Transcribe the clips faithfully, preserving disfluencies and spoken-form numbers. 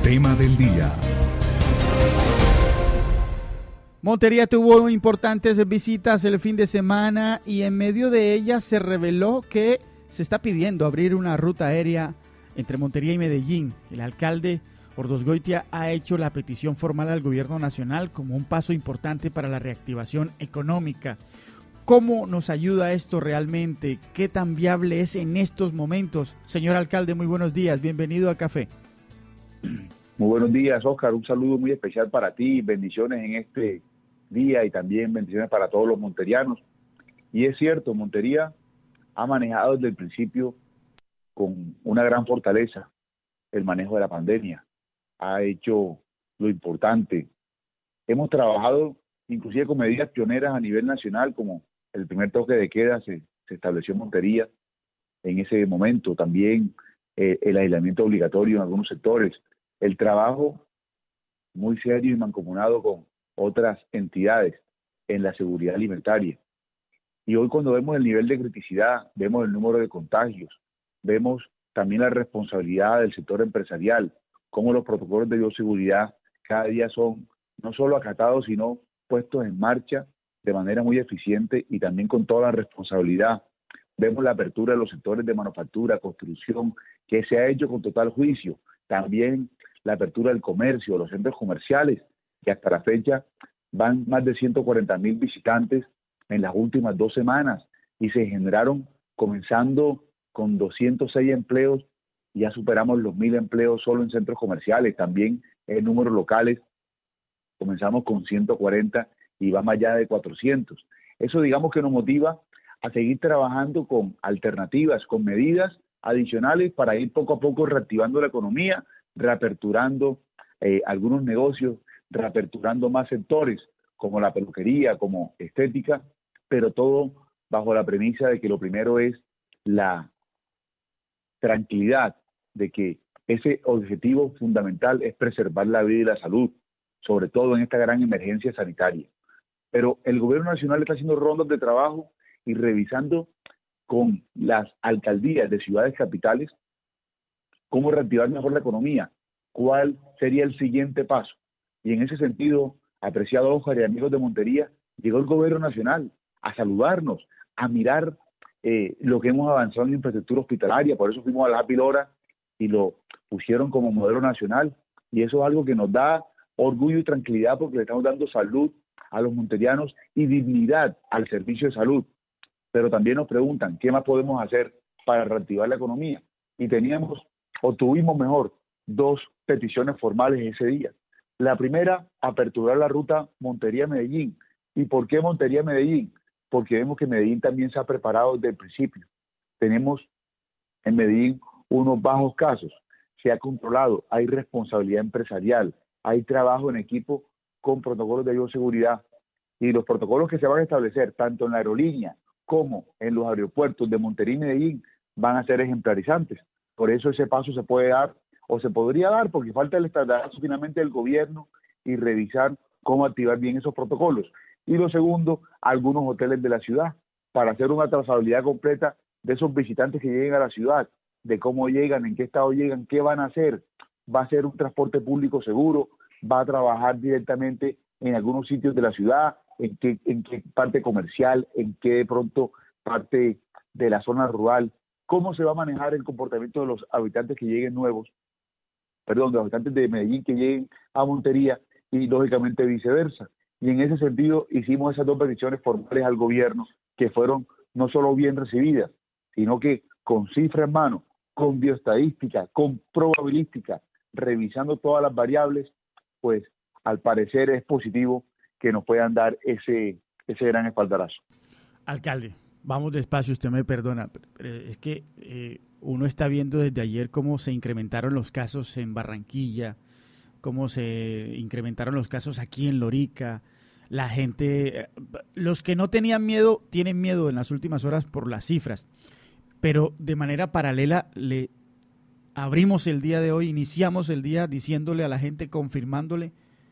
Tema del día. Montería tuvo importantes visitas el fin de semana y en medio de ellas se reveló que se está pidiendo abrir una ruta aérea entre Montería y Medellín. El alcalde Ordosgoitia ha hecho la petición formal al gobierno nacional como un paso importante para la reactivación económica. ¿Cómo nos ayuda esto realmente? ¿Qué tan viable es en estos momentos? Señor alcalde, muy buenos días. Bienvenido a Café. Muy buenos días, Oscar. Un saludo muy especial para ti. Bendiciones en este día y también bendiciones para todos los monterianos. Y es cierto, Montería ha manejado desde el principio con una gran fortaleza el manejo de la pandemia. Ha hecho lo importante. Hemos trabajado inclusive con medidas pioneras a nivel nacional, como el primer toque de queda se, se estableció en Montería en ese momento. También eh, el aislamiento obligatorio en algunos sectores. El trabajo muy serio y mancomunado con otras entidades en la seguridad alimentaria. Y hoy cuando vemos el nivel de criticidad, vemos el número de contagios, vemos también la responsabilidad del sector empresarial, cómo los protocolos de bioseguridad cada día son no solo acatados, sino puestos en marcha de manera muy eficiente y también con toda la responsabilidad. Vemos la apertura de los sectores de manufactura, construcción, que se ha hecho con total juicio. También la apertura del comercio, los centros comerciales, que hasta la fecha van más de ciento cuarenta mil visitantes en las últimas dos semanas y se generaron, comenzando con doscientos seis empleos, ya superamos los mil empleos solo en centros comerciales. También en números locales comenzamos con ciento cuarenta y va más allá de cuatrocientos. Eso digamos que nos motiva a seguir trabajando con alternativas, con medidas adicionales para ir poco a poco reactivando la economía, reaperturando eh, algunos negocios, reaperturando más sectores como la peluquería, como estética, pero todo bajo la premisa de que lo primero es la tranquilidad de que ese objetivo fundamental es preservar la vida y la salud, sobre todo en esta gran emergencia sanitaria. Pero el gobierno nacional está haciendo rondas de trabajo y revisando con las alcaldías de ciudades capitales cómo reactivar mejor la economía, cuál sería el siguiente paso. Y en ese sentido, apreciado Oscar y amigos de Montería, llegó el gobierno nacional a saludarnos, a mirar eh, lo que hemos avanzado en infraestructura hospitalaria. Por eso fuimos a la Happy Lora y lo pusieron como modelo nacional. Y eso es algo que nos da orgullo y tranquilidad porque le estamos dando salud a los monterianos y dignidad al servicio de salud. Pero también nos preguntan, ¿qué más podemos hacer para reactivar la economía? Y teníamos, o tuvimos mejor, dos peticiones formales ese día. La primera, aperturar la ruta Montería-Medellín. ¿Y por qué Montería-Medellín? Porque vemos que Medellín también se ha preparado desde el principio. Tenemos en Medellín unos bajos casos, se ha controlado, hay responsabilidad empresarial, hay trabajo en equipo con protocolos de bioseguridad. Y los protocolos que se van a establecer, tanto en la aerolínea como en los aeropuertos de Montería y Medellín, van a ser ejemplarizantes. Por eso ese paso se puede dar, o se podría dar, porque falta el estandarazo finalmente del gobierno y revisar cómo activar bien esos protocolos. Y lo segundo, algunos hoteles de la ciudad, para hacer una trazabilidad completa de esos visitantes que lleguen a la ciudad, de cómo llegan, en qué estado llegan, qué van a hacer. Va a ser un transporte público seguro, va a trabajar directamente en algunos sitios de la ciudad, en qué, en qué parte comercial, en qué de pronto parte de la zona rural, cómo se va a manejar el comportamiento de los habitantes que lleguen nuevos, perdón, de los habitantes de Medellín que lleguen a Montería y lógicamente viceversa. Y en ese sentido hicimos esas dos peticiones formales al gobierno que fueron no solo bien recibidas, sino que con cifra en mano, con bioestadística, con probabilística, revisando todas las variables, pues al parecer es positivo que nos puedan dar ese, ese gran espaldarazo. Alcalde, vamos despacio, usted me perdona, pero es que eh, uno está viendo desde ayer cómo se incrementaron los casos en Barranquilla, cómo se incrementaron los casos aquí en Lorica. La gente, los que no tenían miedo, tienen miedo en las últimas horas por las cifras, pero de manera paralela le abrimos el día de hoy, iniciamos el día diciéndole a la gente, confirmándole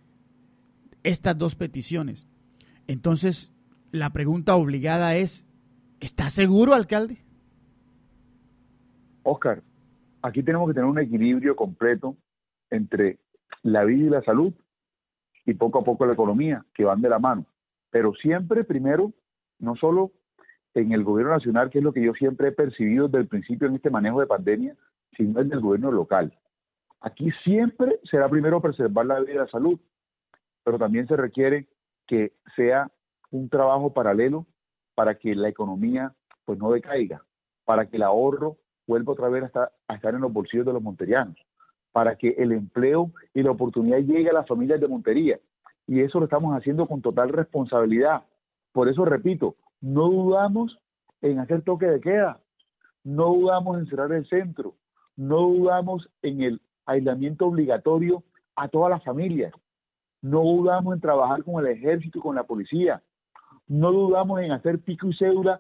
estas dos peticiones. Entonces, la pregunta obligada es, ¿está seguro, alcalde? Oscar, aquí tenemos que tener un equilibrio completo entre la vida y la salud y poco a poco la economía, que van de la mano. Pero siempre primero, no solo en el gobierno nacional, que es lo que yo siempre he percibido desde el principio en este manejo de pandemia, sino en el gobierno local. Aquí siempre será primero preservar la vida y la salud, pero también se requiere que sea un trabajo paralelo para que la economía pues no decaiga, para que el ahorro vuelva otra vez a estar, a estar en los bolsillos de los monterianos, para que el empleo y la oportunidad llegue a las familias de Montería. Y eso lo estamos haciendo con total responsabilidad. Por eso repito, no dudamos en hacer toque de queda, no dudamos en cerrar el centro, no dudamos en el aislamiento obligatorio a todas las familias, no dudamos en trabajar con el ejército y con la policía, no dudamos en hacer pico y cédula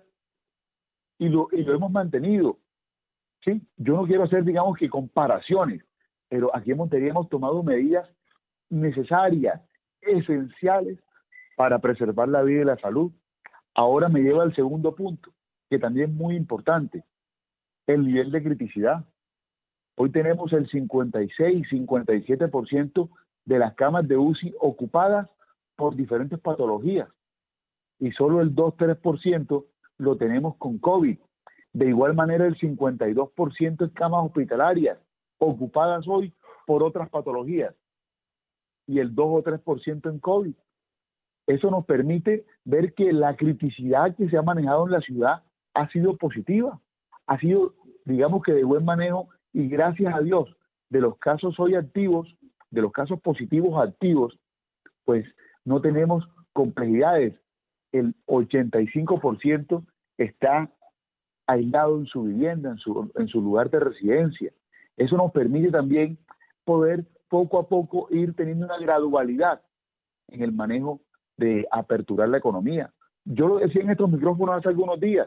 y lo, y lo hemos mantenido. ¿Sí? Yo no quiero hacer, digamos, que comparaciones, pero aquí en Montería hemos tomado medidas necesarias, esenciales para preservar la vida y la salud. Ahora me lleva al segundo punto, que también es muy importante, el nivel de criticidad. Hoy tenemos el cincuenta y seis, cincuenta y siete por ciento de las camas de U C I ocupadas por diferentes patologías y solo el dos a tres por ciento lo tenemos con COVID. De igual manera, el cincuenta y dos por ciento de camas hospitalarias ocupadas hoy por otras patologías y el dos o tres por ciento en COVID. Eso nos permite ver que la criticidad que se ha manejado en la ciudad ha sido positiva, ha sido, digamos que de buen manejo, y gracias a Dios, de los casos hoy activos, de los casos positivos activos, pues no tenemos complejidades. El ochenta y cinco por ciento está aislado en su vivienda, en su, en su lugar de residencia. Eso nos permite también poder poco a poco ir teniendo una gradualidad en el manejo de aperturar la economía. Yo lo decía en estos micrófonos hace algunos días.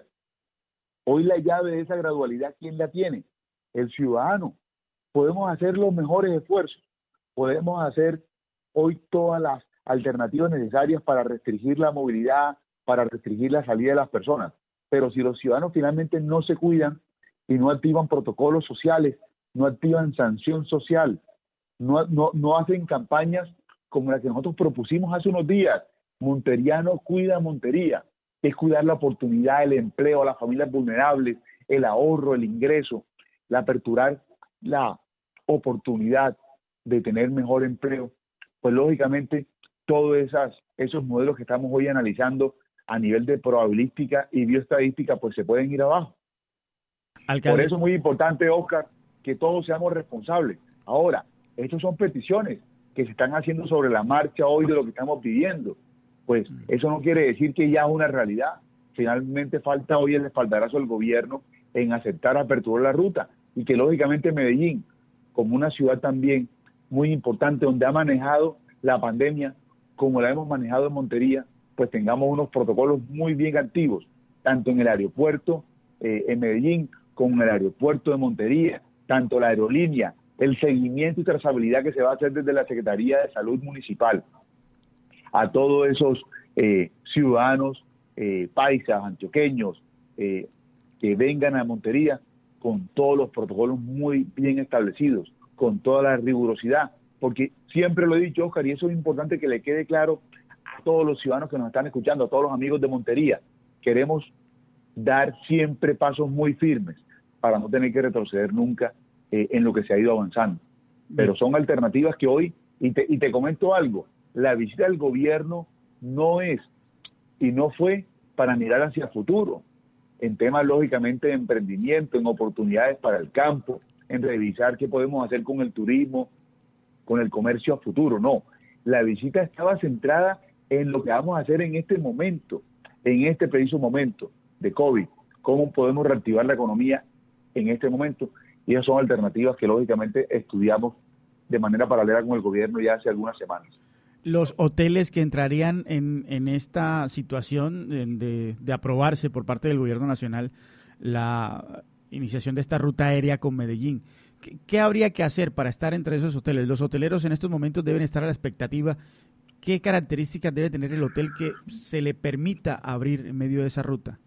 Hoy la llave de esa gradualidad, ¿quién la tiene? El ciudadano. Podemos hacer los mejores esfuerzos. Podemos hacer hoy todas las alternativas necesarias para restringir la movilidad, para restringir la salida de las personas. Pero si los ciudadanos finalmente no se cuidan y no activan protocolos sociales, no activan sanción social, no, no, no hacen campañas como la que nosotros propusimos hace unos días, Monteriano cuida Montería, que es cuidar la oportunidad, el empleo a las familias vulnerables, el ahorro, el ingreso, la aperturar la oportunidad de tener mejor empleo, pues lógicamente todos esas, esos modelos que estamos hoy analizando a nivel de probabilística y bioestadística pues se pueden ir abajo. Alcalde. Por eso es muy importante, Oscar, que todos seamos responsables. Ahora, estas son peticiones que se están haciendo sobre la marcha hoy de lo que estamos viviendo. Pues eso no quiere decir que ya es una realidad. Finalmente falta hoy el espaldarazo del gobierno en aceptar aperturar la ruta y que lógicamente Medellín, como una ciudad también muy importante donde ha manejado la pandemia como la hemos manejado en Montería, pues tengamos unos protocolos muy bien activos, tanto en el aeropuerto eh, en Medellín como en el aeropuerto de Montería, tanto la aerolínea, el seguimiento y trazabilidad que se va a hacer desde la Secretaría de Salud Municipal a todos esos eh, ciudadanos eh, paisas, antioqueños, eh, que vengan a Montería con todos los protocolos muy bien establecidos, con toda la rigurosidad, porque siempre lo he dicho, Oscar, y eso es importante que le quede claro a todos los ciudadanos que nos están escuchando, a todos los amigos de Montería, queremos dar siempre pasos muy firmes para no tener que retroceder nunca eh, en lo que se ha ido avanzando. Pero son alternativas que hoy, y te, y te comento algo, la visita del gobierno no es y no fue para mirar hacia el futuro, en temas lógicamente de emprendimiento, en oportunidades para el campo, en revisar qué podemos hacer con el turismo, con el comercio a futuro, no. La visita estaba centrada en lo que vamos a hacer en este momento, en este preciso momento de COVID, cómo podemos reactivar la economía en este momento, y esas son alternativas que lógicamente estudiamos de manera paralela con el gobierno ya hace algunas semanas. Los hoteles que entrarían en, en esta situación de, de aprobarse por parte del gobierno nacional la iniciación de esta ruta aérea con Medellín, ¿qué, qué habría que hacer para estar entre esos hoteles? Los hoteleros en estos momentos deben estar a la expectativa. ¿Qué características debe tener el hotel que se le permita abrir en medio de esa ruta?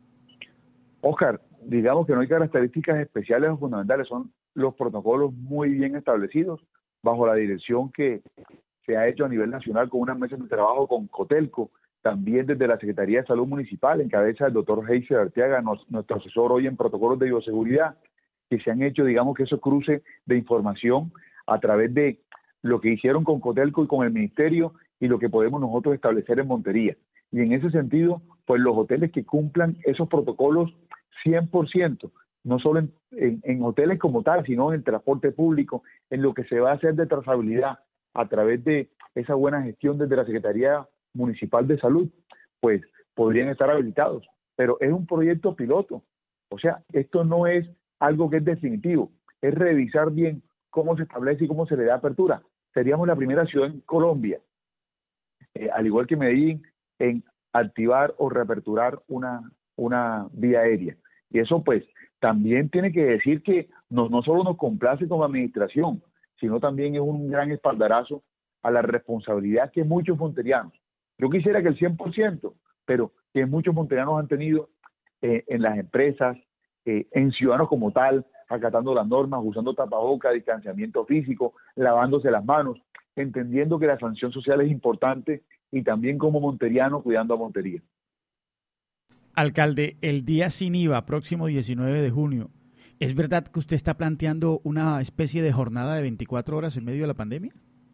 Oscar, digamos que no hay características especiales o fundamentales, son los protocolos muy bien establecidos bajo la dirección que se ha hecho a nivel nacional con unas mesas de trabajo con Cotelco, también desde la Secretaría de Salud Municipal, en cabeza del doctor Heiser Arteaga, nos, nuestro asesor hoy en protocolos de bioseguridad, que se han hecho, digamos, que esos cruces de información a través de lo que hicieron con Cotelco y con el Ministerio y lo que podemos nosotros establecer en Montería. Y en ese sentido, pues los hoteles que cumplan esos protocolos cien por ciento, no solo en, en, en hoteles como tal, sino en el transporte público, en lo que se va a hacer de trazabilidad a través de esa buena gestión desde la Secretaría Municipal de Salud, pues podrían estar habilitados. Pero es un proyecto piloto. O sea, esto no es algo que es definitivo, es revisar bien cómo se establece y cómo se le da apertura. Seríamos la primera ciudad en Colombia, eh, al igual que Medellín, en activar o reaperturar una, una vía aérea. Y eso pues también tiene que decir que no, no solo nos complace como administración, sino también es un gran espaldarazo a la responsabilidad que muchos monterianos, yo quisiera que el cien por ciento, pero que muchos monterianos han tenido eh, en las empresas, eh, en ciudadanos como tal, acatando las normas, usando tapabocas, distanciamiento físico, lavándose las manos, entendiendo que la sanción social es importante y también como monteriano cuidando a Montería. Alcalde, el día sin I V A, próximo diecinueve de junio, ¿es verdad que usted está planteando una especie de jornada de veinticuatro horas en medio de la pandemia?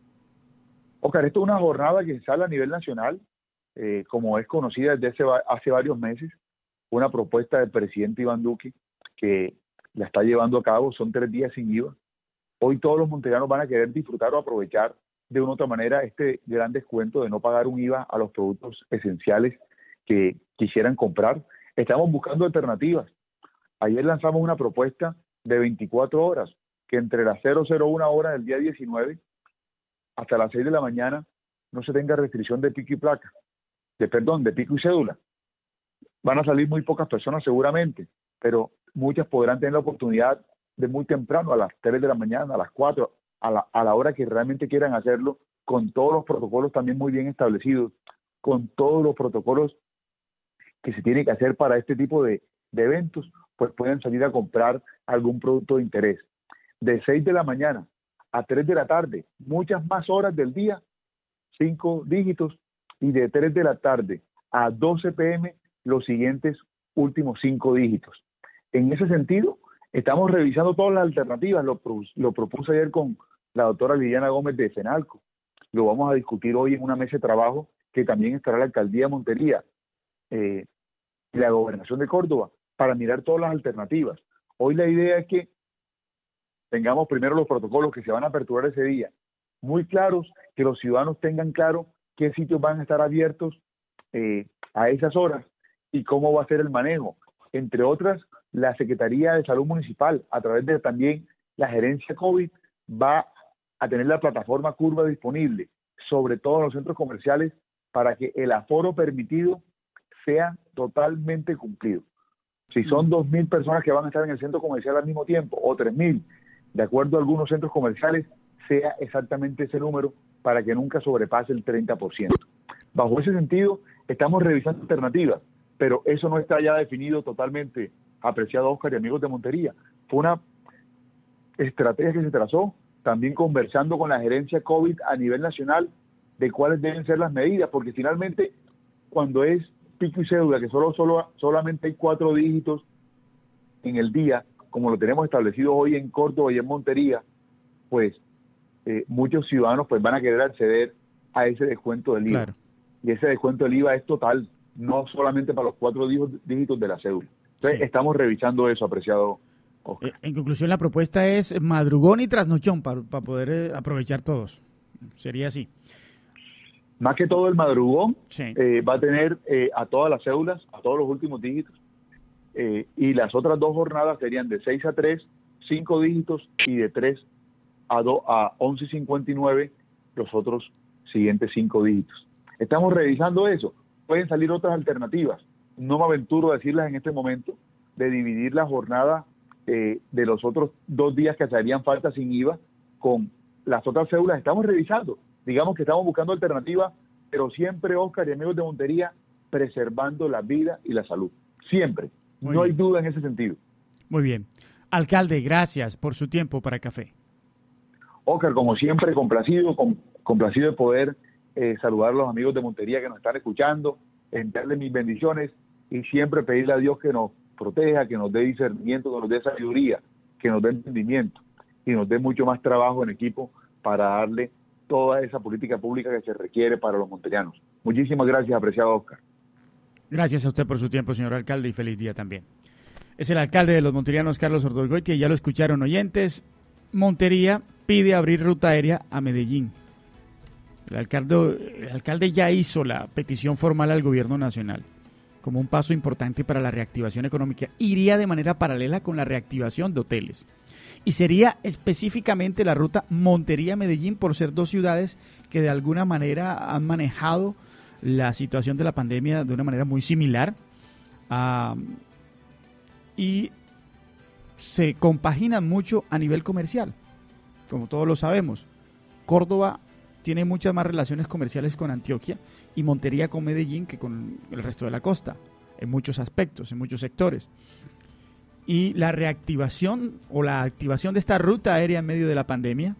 Oscar, esto es una jornada que sale a nivel nacional, eh, como es conocida desde hace, hace varios meses, una propuesta del presidente Iván Duque que la está llevando a cabo, son tres días sin I V A. Hoy todos los monterianos van a querer disfrutar o aprovechar de una u otra manera este gran descuento de no pagar un I V A a los productos esenciales que quisieran comprar. Estamos buscando alternativas. Ayer lanzamos una propuesta de veinticuatro horas, que entre las cero cero una hora del día diecinueve hasta las seis de la mañana no se tenga restricción de pico y placa, de perdón, de pico y cédula. Van a salir muy pocas personas seguramente, pero muchas podrán tener la oportunidad de muy temprano, a las tres de la mañana, a las cuatro, a la, a la hora que realmente quieran hacerlo, con todos los protocolos también muy bien establecidos, con todos los protocolos que se tiene que hacer para este tipo de, de eventos, pues pueden salir a comprar algún producto de interés. De seis de la mañana a tres de la tarde, muchas más horas del día, cinco dígitos, y de tres de la tarde a doce pe eme, los siguientes últimos cinco dígitos. En ese sentido, estamos revisando todas las alternativas, lo, lo propuse ayer con la doctora Liliana Gómez de FENALCO, lo vamos a discutir hoy en una mesa de trabajo que también estará la Alcaldía de Montería eh, y la Gobernación de Córdoba, para mirar todas las alternativas. Hoy la idea es que tengamos primero los protocolos que se van a aperturar ese día, muy claros, que los ciudadanos tengan claro qué sitios van a estar abiertos eh, a esas horas y cómo va a ser el manejo. Entre otras, la Secretaría de Salud Municipal, a través de también la gerencia COVID, va a tener la plataforma Curva disponible, sobre todo en los centros comerciales, para que el aforo permitido sea totalmente cumplido. Si son dos mil personas que van a estar en el centro comercial al mismo tiempo, o tres mil, de acuerdo a algunos centros comerciales, sea exactamente ese número para que nunca sobrepase el treinta por ciento. Bajo ese sentido, estamos revisando alternativas, pero eso no está ya definido totalmente, apreciado Oscar y amigos de Montería. Fue una estrategia que se trazó, también conversando con la gerencia COVID a nivel nacional, de cuáles deben ser las medidas, porque finalmente, cuando es pico y cédula, que solo, solo solamente hay cuatro dígitos en el día, como lo tenemos establecido hoy en Córdoba y en Montería, pues eh, muchos ciudadanos pues van a querer acceder a ese descuento del I V A. Claro. Y ese descuento del I V A es total, no solamente para los cuatro dígitos de la cédula. Entonces, sí, estamos revisando eso, apreciado Oscar. En conclusión, la propuesta es madrugón y trasnochón para, para poder eh, aprovechar todos. Sería así. Más que todo el madrugón, sí. eh, va a tener eh, a todas las cédulas, a todos los últimos dígitos, eh, y las otras dos jornadas serían de seis a tres, cinco dígitos, y de tres a, a once cincuenta y nueve, los otros siguientes cinco dígitos. Estamos revisando eso. Pueden salir otras alternativas. No me aventuro a decirlas en este momento, de dividir la jornada eh, de los otros dos días que harían falta sin I V A con las otras cédulas. Estamos revisando. Digamos que estamos buscando alternativas, pero siempre, Oscar y amigos de Montería, preservando la vida y la salud. Siempre. Muy no bien. Hay duda en ese sentido. Muy bien. Alcalde, gracias por su tiempo para Café. Oscar, como siempre, complacido, com, complacido de poder eh, saludar a los amigos de Montería que nos están escuchando, enviarles mis bendiciones y siempre pedirle a Dios que nos proteja, que nos dé discernimiento, que nos dé sabiduría, que nos dé entendimiento y nos dé mucho más trabajo en equipo para darle toda esa política pública que se requiere para los monterianos. Muchísimas gracias, apreciado Oscar. Gracias a usted por su tiempo, señor alcalde, y feliz día también. Es el alcalde de los monterianos, Carlos Ordolgoitia, y ya lo escucharon oyentes. Montería pide abrir ruta aérea a Medellín. El alcalde, el alcalde ya hizo la petición formal al gobierno nacional como un paso importante para la reactivación económica. Iría de manera paralela con la reactivación de hoteles. Y sería específicamente la ruta Montería-Medellín por ser dos ciudades que de alguna manera han manejado la situación de la pandemia de una manera muy similar. Uh, y se compaginan mucho a nivel comercial, como todos lo sabemos. Córdoba tiene muchas más relaciones comerciales con Antioquia y Montería con Medellín que con el resto de la costa, en muchos aspectos, en muchos sectores. Y la reactivación o la activación de esta ruta aérea en medio de la pandemia,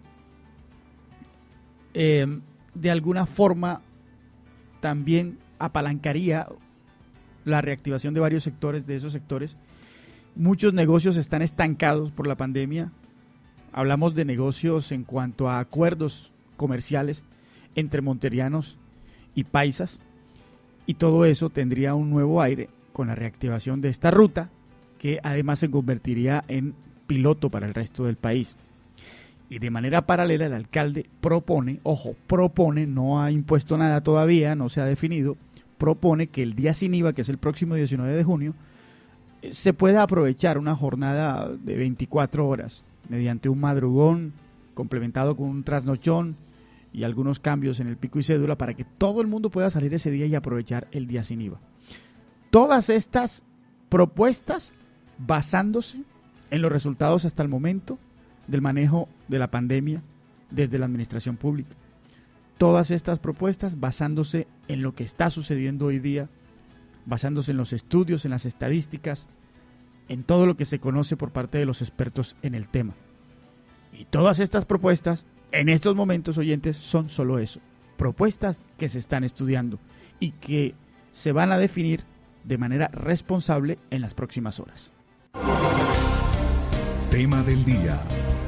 eh, de alguna forma también apalancaría la reactivación de varios sectores, de esos sectores. Muchos negocios están estancados por la pandemia. Hablamos de negocios en cuanto a acuerdos comerciales entre monterianos y paisas, y todo eso tendría un nuevo aire con la reactivación de esta ruta, que además se convertiría en piloto para el resto del país. Y de manera paralela el alcalde propone, ojo, propone, no ha impuesto nada todavía, no se ha definido, propone que el día sin I V A, que es el próximo diecinueve de junio, se pueda aprovechar una jornada de veinticuatro horas mediante un madrugón complementado con un trasnochón y algunos cambios en el pico y cédula para que todo el mundo pueda salir ese día y aprovechar el día sin I V A. Todas estas propuestas basándose en los resultados hasta el momento del manejo de la pandemia desde la administración pública. Todas estas propuestas basándose en lo que está sucediendo hoy día, basándose en los estudios, en las estadísticas, en todo lo que se conoce por parte de los expertos en el tema. Y todas estas propuestas, en estos momentos, oyentes, son solo eso, propuestas que se están estudiando y que se van a definir de manera responsable en las próximas horas. Tema del día.